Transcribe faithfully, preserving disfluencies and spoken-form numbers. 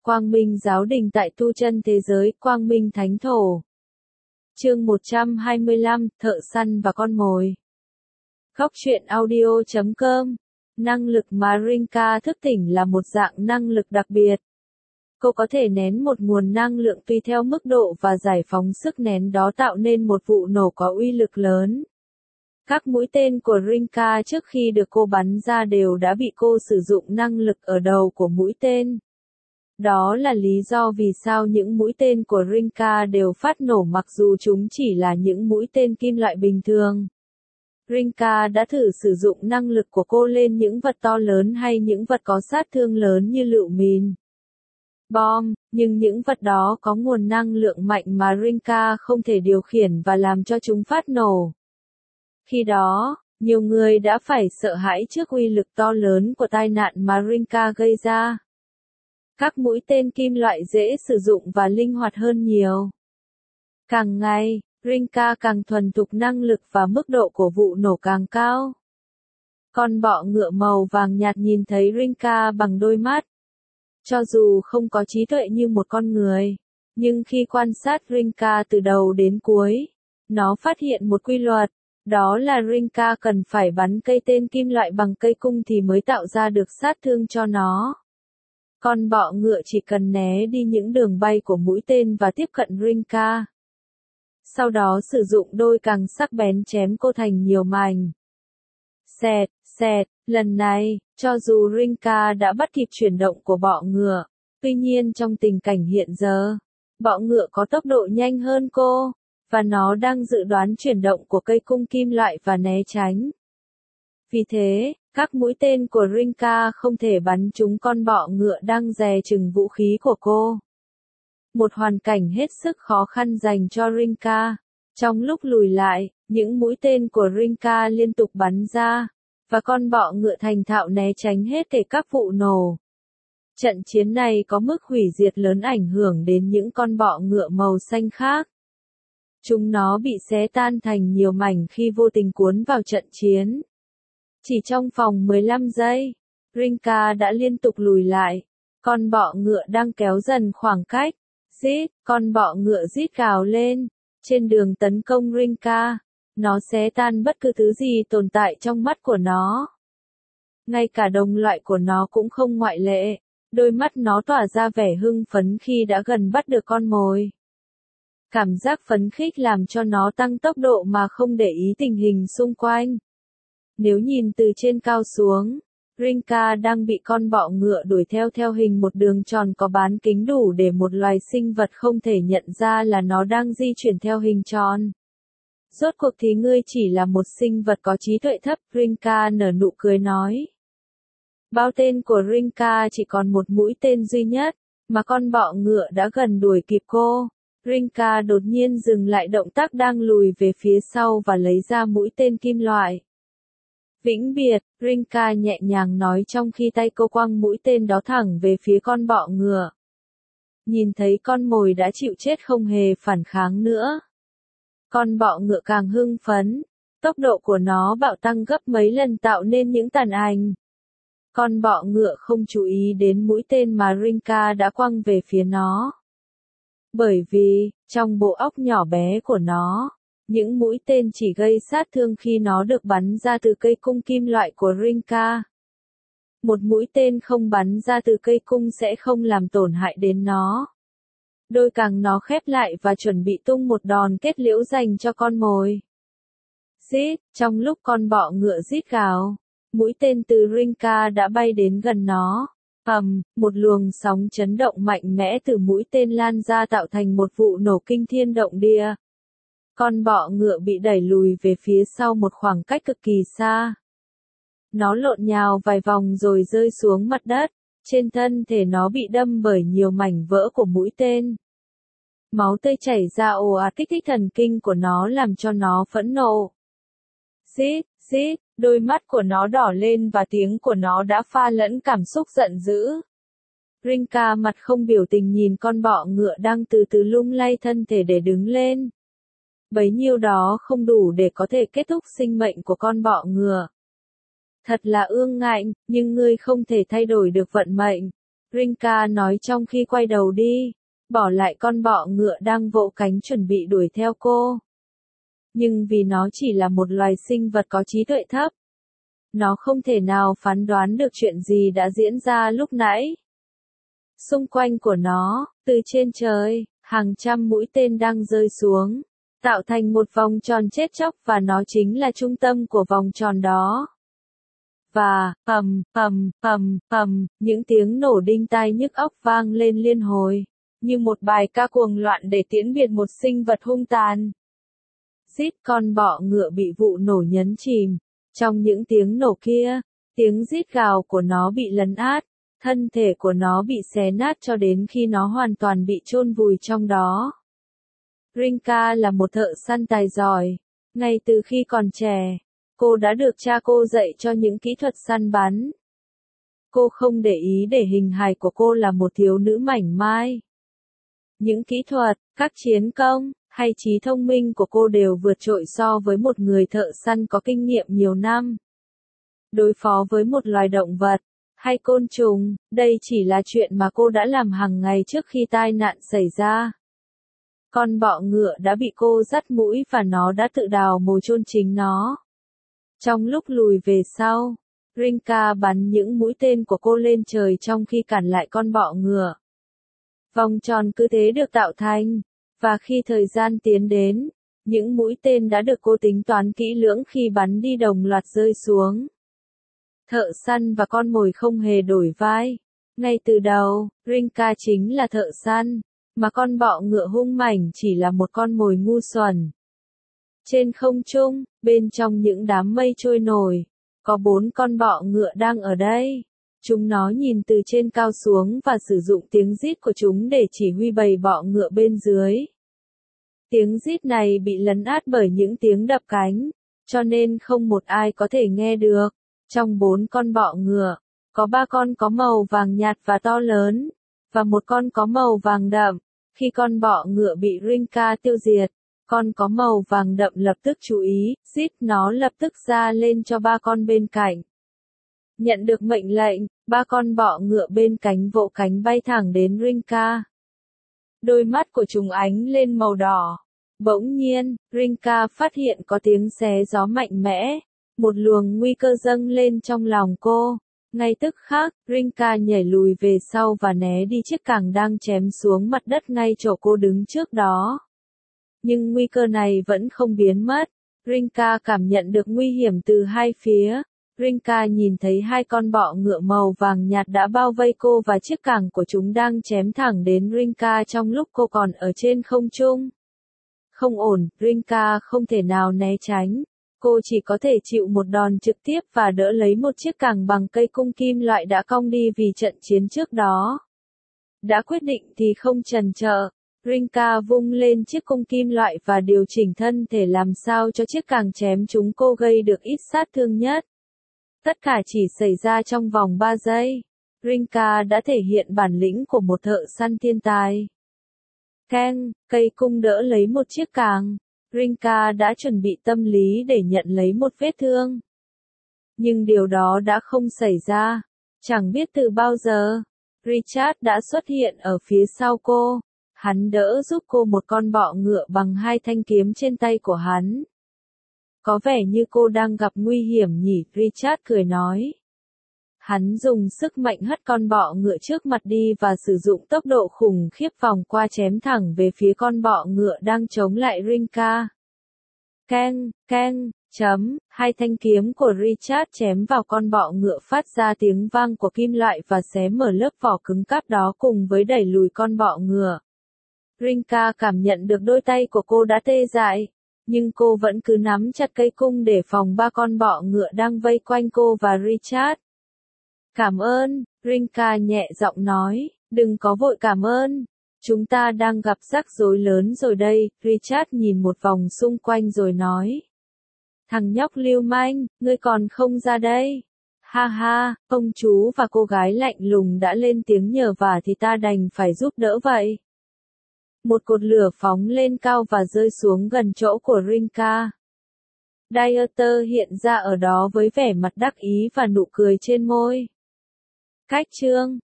Quang Minh Giáo Đình tại tu chân thế giới, Quang Minh Thánh Thổ. Chương một trăm hai mươi lăm, Thợ săn và con mồi. Góc truyện audio chấm com. Năng lực mà Rinka thức tỉnh là một dạng năng lực đặc biệt. Cô có thể nén một nguồn năng lượng tùy theo mức độ và giải phóng sức nén đó tạo nên một vụ nổ có uy lực lớn. Các mũi tên của Rinka trước khi được cô bắn ra đều đã bị cô sử dụng năng lực ở đầu của mũi tên. Đó là lý do vì sao những mũi tên của Rinka đều phát nổ mặc dù chúng chỉ là những mũi tên kim loại bình thường. Rinka đã thử sử dụng năng lực của cô lên những vật to lớn hay những vật có sát thương lớn như lựu mìn, bom, nhưng những vật đó có nguồn năng lượng mạnh mà Rinka không thể điều khiển và làm cho chúng phát nổ. Khi đó, nhiều người đã phải sợ hãi trước uy lực to lớn của tai nạn mà Rinka gây ra. Các mũi tên kim loại dễ sử dụng và linh hoạt hơn nhiều. Càng ngày, Rinka càng thuần thục năng lực và mức độ của vụ nổ càng cao. Con bọ ngựa màu vàng nhạt nhìn thấy Rinka bằng đôi mắt. Cho dù không có trí tuệ như một con người, nhưng khi quan sát Rinka từ đầu đến cuối, nó phát hiện một quy luật, đó là Rinka cần phải bắn cây tên kim loại bằng cây cung thì mới tạo ra được sát thương cho nó. Con bọ ngựa chỉ cần né đi những đường bay của mũi tên và tiếp cận Rinka. Sau đó sử dụng đôi càng sắc bén chém cô thành nhiều mảnh. Xẹt, xẹt, lần này, cho dù Rinka đã bắt kịp chuyển động của bọ ngựa, tuy nhiên trong tình cảnh hiện giờ, bọ ngựa có tốc độ nhanh hơn cô, và nó đang dự đoán chuyển động của cây cung kim loại và né tránh. Vì thế, các mũi tên của Rinka không thể bắn trúng con bọ ngựa đang dè chừng vũ khí của cô. Một hoàn cảnh hết sức khó khăn dành cho Rinka. Trong lúc lùi lại, những mũi tên của Rinka liên tục bắn ra, và con bọ ngựa thành thạo né tránh hết thảy các vụ nổ. Trận chiến này có mức hủy diệt lớn ảnh hưởng đến những con bọ ngựa màu xanh khác. Chúng nó bị xé tan thành nhiều mảnh khi vô tình cuốn vào trận chiến. Chỉ trong vòng mười lăm giây, Rinka đã liên tục lùi lại. Con bọ ngựa đang kéo dần khoảng cách. Rít, con bọ ngựa rít gào lên. Trên đường tấn công Rinka, nó xé tan bất cứ thứ gì tồn tại trong mắt của nó. Ngay cả đồng loại của nó cũng không ngoại lệ. Đôi mắt nó tỏa ra vẻ hưng phấn khi đã gần bắt được con mồi. Cảm giác phấn khích làm cho nó tăng tốc độ mà không để ý tình hình xung quanh. Nếu nhìn từ trên cao xuống, Rinka đang bị con bọ ngựa đuổi theo theo hình một đường tròn có bán kính đủ để một loài sinh vật không thể nhận ra là nó đang di chuyển theo hình tròn. Rốt cuộc thì ngươi chỉ là một sinh vật có trí tuệ thấp, Rinka nở nụ cười nói. Bao tên của Rinka chỉ còn một mũi tên duy nhất, mà con bọ ngựa đã gần đuổi kịp cô. Rinka đột nhiên dừng lại động tác đang lùi về phía sau và lấy ra mũi tên kim loại. Vĩnh biệt, Rinka nhẹ nhàng nói trong khi tay cô quăng mũi tên đó thẳng về phía con bọ ngựa. Nhìn thấy con mồi đã chịu chết không hề phản kháng nữa. Con bọ ngựa càng hưng phấn, tốc độ của nó bạo tăng gấp mấy lần tạo nên những tàn ảnh. Con bọ ngựa không chú ý đến mũi tên mà Rinka đã quăng về phía nó. Bởi vì, trong bộ óc nhỏ bé của nó, những mũi tên chỉ gây sát thương khi nó được bắn ra từ cây cung kim loại của Rinka. Một mũi tên không bắn ra từ cây cung sẽ không làm tổn hại đến nó. Đôi càng nó khép lại và chuẩn bị tung một đòn kết liễu dành cho con mồi. Rít, trong lúc con bọ ngựa rít gào, mũi tên từ Rinka đã bay đến gần nó. Ầm, một luồng sóng chấn động mạnh mẽ từ mũi tên lan ra tạo thành một vụ nổ kinh thiên động địa. Con bọ ngựa bị đẩy lùi về phía sau một khoảng cách cực kỳ xa. Nó lộn nhào vài vòng rồi rơi xuống mặt đất, trên thân thể nó bị đâm bởi nhiều mảnh vỡ của mũi tên. Máu tươi chảy ra ồ ạt kích thích thần kinh của nó làm cho nó phẫn nộ. Rít, rít, đôi mắt của nó đỏ lên và tiếng của nó đã pha lẫn cảm xúc giận dữ. Rinka mặt không biểu tình nhìn con bọ ngựa đang từ từ lung lay thân thể để đứng lên. Bấy nhiêu đó không đủ để có thể kết thúc sinh mệnh của con bọ ngựa. Thật là ương ngạnh, nhưng ngươi không thể thay đổi được vận mệnh. Rinka nói trong khi quay đầu đi, bỏ lại con bọ ngựa đang vỗ cánh chuẩn bị đuổi theo cô. Nhưng vì nó chỉ là một loài sinh vật có trí tuệ thấp, nó không thể nào phán đoán được chuyện gì đã diễn ra lúc nãy. Xung quanh của nó, từ trên trời, hàng trăm mũi tên đang rơi xuống, tạo thành một vòng tròn chết chóc và nó chính là trung tâm của vòng tròn đó. Và, ầm, ầm, ầm, ầm, những tiếng nổ đinh tai nhức óc vang lên liên hồi, như một bài ca cuồng loạn để tiễn biệt một sinh vật hung tàn. Rít, con bọ ngựa bị vụ nổ nhấn chìm. Trong những tiếng nổ kia, tiếng rít gào của nó bị lấn át, thân thể của nó bị xé nát cho đến khi nó hoàn toàn bị chôn vùi trong đó. Rinka là một thợ săn tài giỏi. Ngay từ khi còn trẻ, cô đã được cha cô dạy cho những kỹ thuật săn bắn. Cô không để ý để hình hài của cô là một thiếu nữ mảnh mai. Những kỹ thuật, các chiến công, hay trí thông minh của cô đều vượt trội so với một người thợ săn có kinh nghiệm nhiều năm. Đối phó với một loài động vật, hay côn trùng, đây chỉ là chuyện mà cô đã làm hàng ngày trước khi tai nạn xảy ra. Con bọ ngựa đã bị cô dắt mũi và nó đã tự đào mồ chôn chính nó. Trong lúc lùi về sau, Rinka bắn những mũi tên của cô lên trời trong khi cản lại con bọ ngựa. Vòng tròn cứ thế được tạo thành, và khi thời gian tiến đến, những mũi tên đã được cô tính toán kỹ lưỡng khi bắn đi đồng loạt rơi xuống. Thợ săn và con mồi không hề đổi vai. Ngay từ đầu, Rinka chính là thợ săn, mà con bọ ngựa hung mảnh chỉ là một con mồi ngu xuẩn. Trên không trung, bên trong những đám mây trôi nổi, có bốn con bọ ngựa đang ở đây. Chúng nó nhìn từ trên cao xuống và sử dụng tiếng rít của chúng để chỉ huy bầy bọ ngựa bên dưới. Tiếng rít này bị lấn át bởi những tiếng đập cánh, cho nên không một ai có thể nghe được. Trong bốn con bọ ngựa, có ba con có màu vàng nhạt và to lớn, và một con có màu vàng đậm. Khi con bọ ngựa bị Rinka tiêu diệt, con có màu vàng đậm lập tức chú ý, rít nó lập tức ra lên cho ba con bên cạnh. Nhận được mệnh lệnh, ba con bọ ngựa bên cánh vỗ cánh bay thẳng đến Rinka. Đôi mắt của chúng ánh lên màu đỏ. Bỗng nhiên, Rinka phát hiện có tiếng xé gió mạnh mẽ. Một luồng nguy cơ dâng lên trong lòng cô. Ngay tức khắc, Rinka nhảy lùi về sau và né đi chiếc càng đang chém xuống mặt đất ngay chỗ cô đứng trước đó. Nhưng nguy cơ này vẫn không biến mất. Rinka cảm nhận được nguy hiểm từ hai phía. Rinka nhìn thấy hai con bọ ngựa màu vàng nhạt đã bao vây cô và chiếc càng của chúng đang chém thẳng đến Rinka trong lúc cô còn ở trên không trung. Không ổn, Rinka không thể nào né tránh. Cô chỉ có thể chịu một đòn trực tiếp và đỡ lấy một chiếc càng bằng cây cung kim loại đã cong đi vì trận chiến trước đó. Đã quyết định thì không chần chờ. Rinka vung lên chiếc cung kim loại và điều chỉnh thân thể làm sao cho chiếc càng chém chúng cô gây được ít sát thương nhất. Tất cả chỉ xảy ra trong vòng ba giây. Rinka đã thể hiện bản lĩnh của một thợ săn thiên tài. Keng, cây cung đỡ lấy một chiếc càng. Rinka đã chuẩn bị tâm lý để nhận lấy một vết thương. Nhưng điều đó đã không xảy ra. Chẳng biết từ bao giờ, Richard đã xuất hiện ở phía sau cô. Hắn đỡ giúp cô một con bọ ngựa bằng hai thanh kiếm trên tay của hắn. Có vẻ như cô đang gặp nguy hiểm nhỉ, Richard cười nói. Hắn dùng sức mạnh hất con bọ ngựa trước mặt đi và sử dụng tốc độ khủng khiếp vòng qua chém thẳng về phía con bọ ngựa đang chống lại Rinka. Keng, keng, chấm, hai thanh kiếm của Richard chém vào con bọ ngựa phát ra tiếng vang của kim loại và xé mở lớp vỏ cứng cáp đó cùng với đẩy lùi con bọ ngựa. Rinka cảm nhận được đôi tay của cô đã tê dại, nhưng cô vẫn cứ nắm chặt cây cung để phòng ba con bọ ngựa đang vây quanh cô và Richard. Cảm ơn, Rinka nhẹ giọng nói, đừng có vội cảm ơn. Chúng ta đang gặp rắc rối lớn rồi đây, Richard nhìn một vòng xung quanh rồi nói. Thằng nhóc lưu manh, ngươi còn không ra đây. Ha ha, ông chú và cô gái lạnh lùng đã lên tiếng nhờ vả thì ta đành phải giúp đỡ vậy. Một cột lửa phóng lên cao và rơi xuống gần chỗ của Rinka. Dieter hiện ra ở đó với vẻ mặt đắc ý và nụ cười trên môi. Cách chương